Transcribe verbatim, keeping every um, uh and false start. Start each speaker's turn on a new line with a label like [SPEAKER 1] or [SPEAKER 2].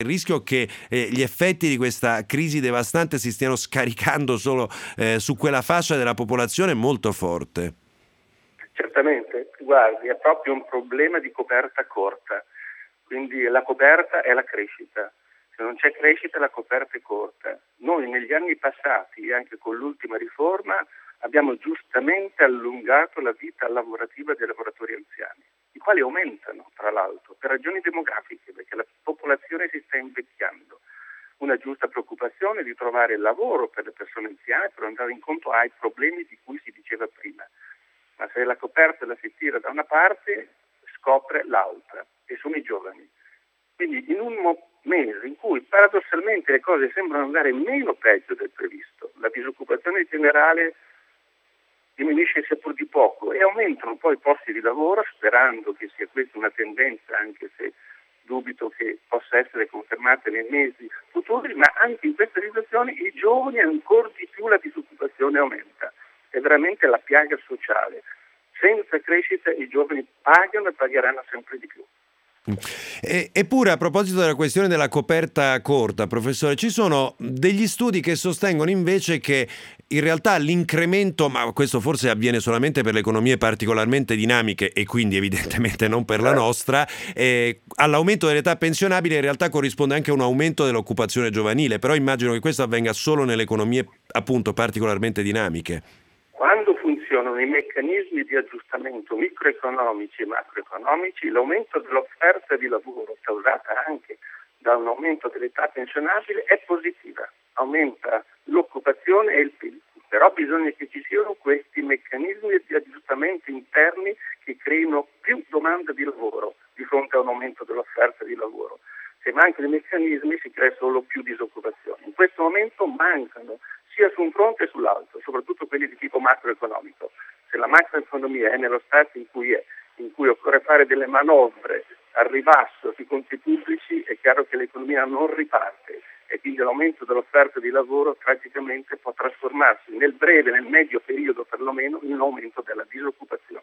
[SPEAKER 1] Il rischio che eh, gli effetti di questa crisi devastante si stiano scaricando solo eh, su quella fascia della popolazione è molto forte.
[SPEAKER 2] Certamente, guardi, è proprio un problema di coperta corta, quindi la coperta è la crescita. Se non c'è crescita la coperta è corta. Noi negli anni passati, anche con l'ultima riforma, abbiamo giustamente allungato la vita lavorativa dei lavoratori anziani, i quali aumentano, tra l'altro, per ragioni demografiche, perché la popolazione si sta invecchiando. Una giusta preoccupazione di trovare lavoro per le persone anziane per andare incontro ai problemi di cui si diceva prima. Ma se la coperta la si tira da una parte, scopre l'altra, e sono i giovani. Quindi in un mo- mese in cui paradossalmente le cose sembrano andare meno peggio del previsto, la disoccupazione generale diminuisce seppur di poco e aumentano poi i posti di lavoro, sperando che sia questa una tendenza, anche se dubito che possa essere confermata nei mesi futuri, ma anche in questa situazione i giovani ancora di più la disoccupazione aumenta. È veramente la piaga sociale. Senza crescita i giovani pagano e pagheranno sempre di più.
[SPEAKER 1] E, eppure, a proposito della questione della coperta corta, professore, ci sono degli studi che sostengono invece che in realtà l'incremento, ma questo forse avviene solamente per le economie particolarmente dinamiche e quindi evidentemente non per la nostra, eh, all'aumento dell'età pensionabile in realtà corrisponde anche un aumento dell'occupazione giovanile, però immagino che questo avvenga solo nelle economie appunto particolarmente dinamiche.
[SPEAKER 2] Quando funzionano i meccanismi di aggiustamento microeconomici e macroeconomici, l'aumento dell'offerta di lavoro, causata anche da un aumento dell'età pensionabile, è positiva, aumenta l'occupazione e il P I L. Però bisogna che ci siano questi meccanismi di aggiustamento interni che creino più domanda di lavoro di fronte a un aumento dell'offerta di lavoro. Se mancano i meccanismi si crea solo più disoccupazione. In questo momento mancano sia su un fronte che sull'altro, soprattutto quelli di tipo macroeconomico. Se la macroeconomia è nello stato in cui è, in cui occorre fare delle manovre al ribasso sui conti pubblici, è chiaro che l'economia non riparte e quindi l'aumento dell'offerta di lavoro tragicamente può trasformarsi nel breve, nel medio periodo perlomeno, in un aumento della disoccupazione.